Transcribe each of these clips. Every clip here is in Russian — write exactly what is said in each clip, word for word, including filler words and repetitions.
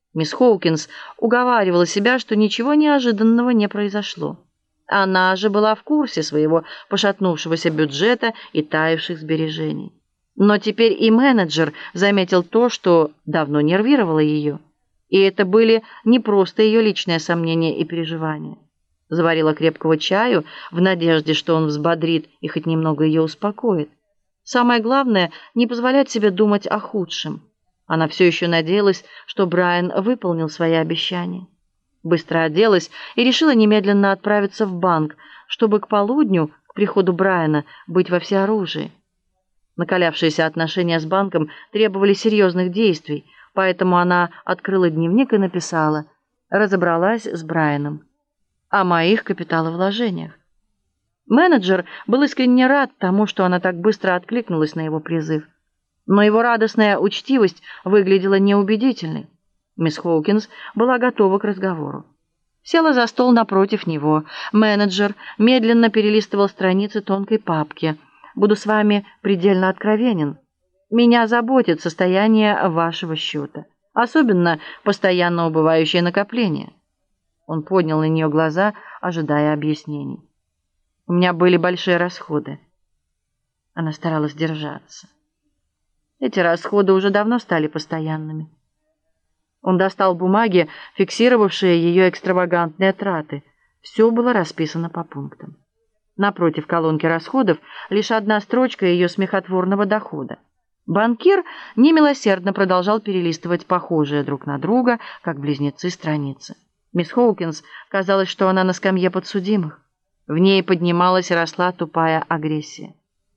Мисс Хоукинс уговаривала себя, что ничего неожиданного не произошло. Она же была в курсе своего пошатнувшегося бюджета и таявших сбережений. Но теперь и менеджер заметил то, что давно нервировало ее. И это были не просто ее личные сомнения и переживания. Заварила крепкого чаю в надежде, что он взбодрит и хоть немного ее успокоит. Самое главное – не позволять себе думать о худшем. Она все еще надеялась, что Брайан выполнил свои обещания. Быстро оделась и решила немедленно отправиться в банк, чтобы к полудню, к приходу Брайана, быть во всеоружии. Накалявшиеся отношения с банком требовали серьезных действий, поэтому она открыла дневник и написала: «Разобралась с Брайаном о моих капиталовложениях». Менеджер был искренне рад тому, что она так быстро откликнулась на его призыв. Но его радостная учтивость выглядела неубедительной. Мисс Хоукинс была готова к разговору. Села за стол напротив него. Менеджер медленно перелистывал страницы тонкой папки. «Буду с вами предельно откровенен. Меня заботит состояние вашего счета, особенно постоянно убывающее накопление». Он поднял на нее глаза, ожидая объяснений. «У меня были большие расходы». Она старалась держаться. Эти расходы уже давно стали постоянными. Он достал бумаги, фиксировавшие ее экстравагантные траты. Все было расписано по пунктам. Напротив колонки расходов лишь одна строчка ее смехотворного дохода. Банкир немилосердно продолжал перелистывать похожие друг на друга, как близнецы, страницы. Мисс Хоукинс казалось, что она на скамье подсудимых. В ней поднималась и росла тупая агрессия.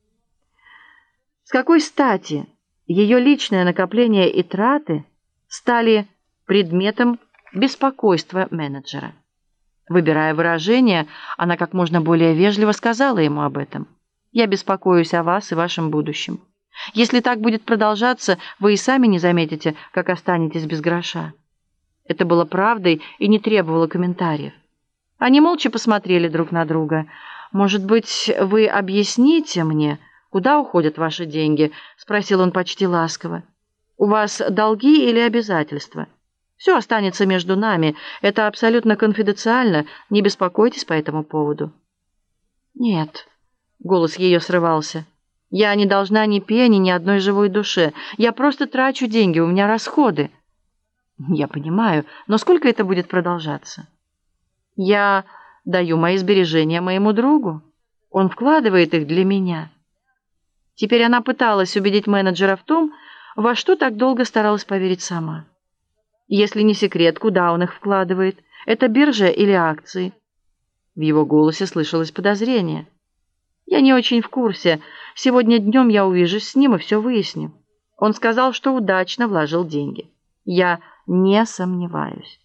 С какой стати ее личное накопление и траты стали предметом беспокойства менеджера? Выбирая выражение, она как можно более вежливо сказала ему об этом. «Я беспокоюсь о вас и вашем будущем. Если так будет продолжаться, вы и сами не заметите, как останетесь без гроша». Это было правдой и не требовало комментариев. Они молча посмотрели друг на друга. «Может быть, вы объясните мне, куда уходят ваши деньги?» — спросил он почти ласково. «У вас долги или обязательства? Все останется между нами. Это абсолютно конфиденциально. Не беспокойтесь по этому поводу». «Нет», — голос ее срывался. «Я не должна ни пени, ни одной живой душе. Я просто трачу деньги, у меня расходы». «Я понимаю, но сколько это будет продолжаться?» «Я даю мои сбережения моему другу. Он вкладывает их для меня». Теперь она пыталась убедить менеджера в том, во что так долго старалась поверить сама. «Если не секрет, куда он их вкладывает? Это биржа или акции?» В его голосе слышалось подозрение. «Я не очень в курсе. Сегодня днем я увижусь с ним и все выясню. Он сказал, что удачно вложил деньги. Я не сомневаюсь».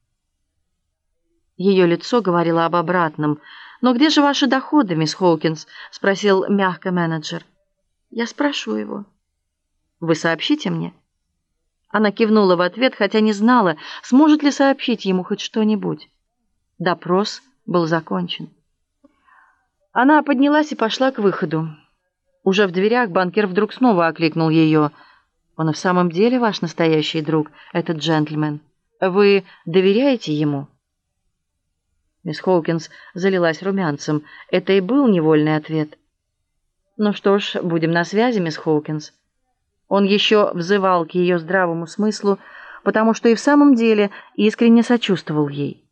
Ее лицо говорило об обратном. «Но где же ваши доходы, мисс Хоукинс?» — спросил мягко менеджер. «Я спрошу его». «Вы сообщите мне?» Она кивнула в ответ, хотя не знала, сможет ли сообщить ему хоть что-нибудь. Допрос был закончен. Она поднялась и пошла к выходу. Уже в дверях банкир вдруг снова окликнул ее. «Он и в самом деле ваш настоящий друг, этот джентльмен? Вы доверяете ему?» Мисс Хоукинс залилась румянцем. Это и был невольный ответ. «Ну что ж, будем на связи, мисс Хоукинс». Он еще взывал к ее здравому смыслу, потому что и в самом деле искренне сочувствовал ей.